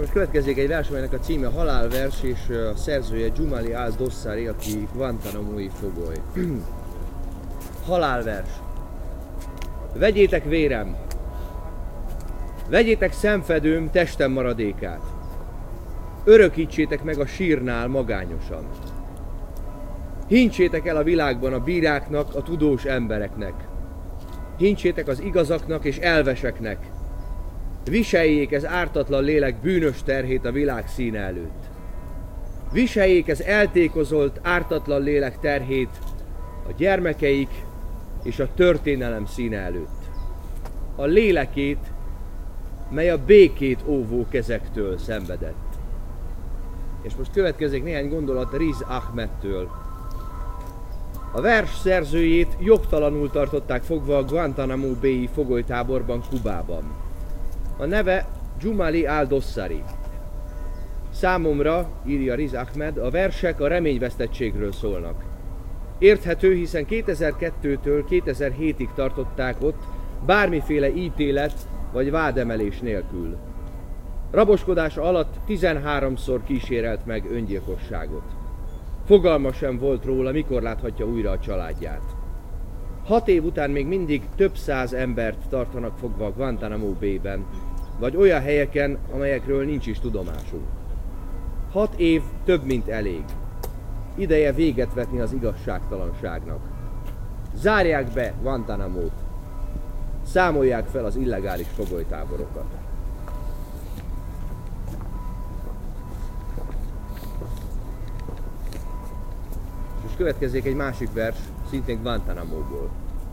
Most következik egy vers, amelynek a címe Halálvers, és a szerzője Jumali al-Dossari, aki Guantanamo-i fogoly. Halálvers. Vegyétek vérem, vegyétek szemfedőm testem maradékát, örökítsétek meg a sírnál magányosan. Hintsétek el a világban a bíráknak, a tudós embereknek. Hintsétek az igazaknak és elveseknek. Viseljék ez ártatlan lélek bűnös terhét a világ színe előtt. Viseljék ez eltékozolt, ártatlan lélek terhét a gyermekeik és a történelem színe előtt. A lélekét, mely a békét óvó kezektől szenvedett. És most következik néhány gondolat Riz Ahmedtől. A vers szerzőjét jogtalanul tartották fogva a Guantanamo Bay-i fogolytáborban, Kubában. A neve Jumali al-Dossari. Számomra, írja Riz Ahmed, a versek a reményvesztettségről szólnak. Érthető, hiszen 2002-től 2007-ig tartották ott bármiféle ítélet vagy vádemelés nélkül. Raboskodása alatt 13-szor kísérelt meg öngyilkosságot. Fogalma sem volt róla, mikor láthatja újra a családját. 6 év után még mindig több száz embert tartanak fogva a Guantanamo Bay-ben, vagy olyan helyeken, amelyekről nincs is tudomásunk. 6 év több, mint elég. Ideje véget vetni az igazságtalanságnak. Zárják be Guantanamo-t. Számolják fel az illegális fogolytáborokat. És következik egy másik vers, szintén Guantanamo-ból.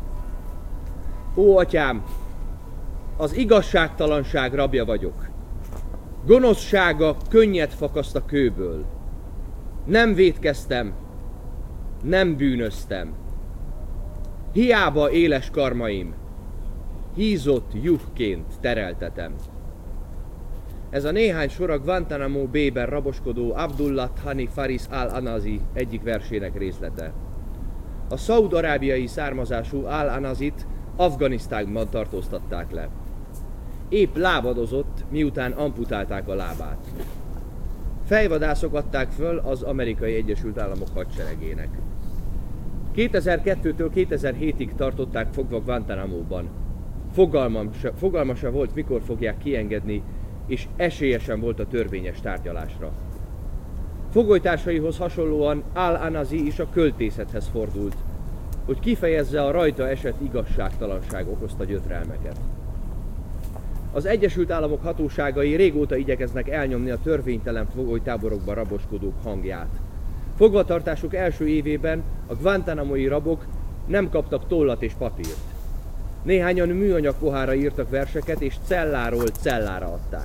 Ó, atyám, az igazságtalanság rabja vagyok. Gonoszsága könnyet fakaszt a kőből. Nem vétkeztem, nem bűnöztem. Hiába éles karmaim, hízott juhként tereltetem. Ez a néhány sor a Guantanamo Bay-ben raboskodó Abdullah Thani Faris al-Anazi egyik versének részlete. A szaúd-arábiai származású al-Anazit Afganisztánban tartóztatták le. Épp lábadozott, miután amputálták a lábát. Fejvadászok adták föl az Amerikai Egyesült Államok hadseregének. 2002-től 2007-ig tartották fogva Guantanamo-ban. Fogalma se volt, mikor fogják kiengedni, és esélye sem volt a törvényes tárgyalásra. Fogolytársaihoz hasonlóan al-Anazi is a költészethez fordult, hogy kifejezze a rajta esett igazságtalanság okozta gyötrelmeket. Az Egyesült Államok hatóságai régóta igyekeznek elnyomni a törvénytelen fogolytáborokban raboskodók hangját. Fogvatartásuk első évében a guantanamoi rabok nem kaptak tollat és papírt. Néhányan műanyag pohárra írtak verseket, és celláról cellára adták.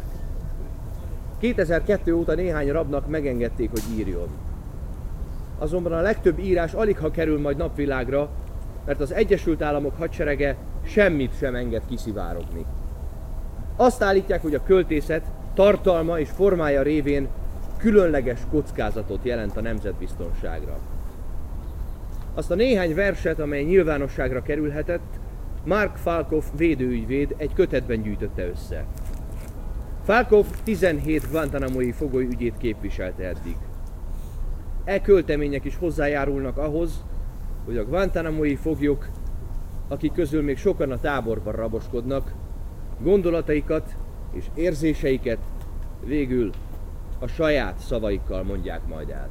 2002 óta néhány rabnak megengedték, hogy írjon. Azonban a legtöbb írás aligha kerül majd napvilágra, mert az Egyesült Államok hadserege semmit sem enged kiszivárogni. Azt állítják, hogy a költészet tartalma és formája révén különleges kockázatot jelent a nemzetbiztonságra. Azt a néhány verset, amely nyilvánosságra kerülhetett, Mark Falkov védőügyvéd egy kötetben gyűjtötte össze. Falkov 17 guantanamoi fogoly ügyét képviselte eddig. E költemények is hozzájárulnak ahhoz, hogy a guantanamoi foglyok, akik közül még sokan a táborban raboskodnak, gondolataikat és érzéseiket végül a saját szavaikkal mondják majd el.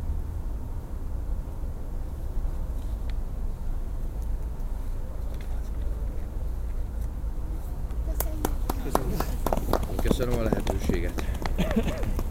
Köszönöm a lehetőséget.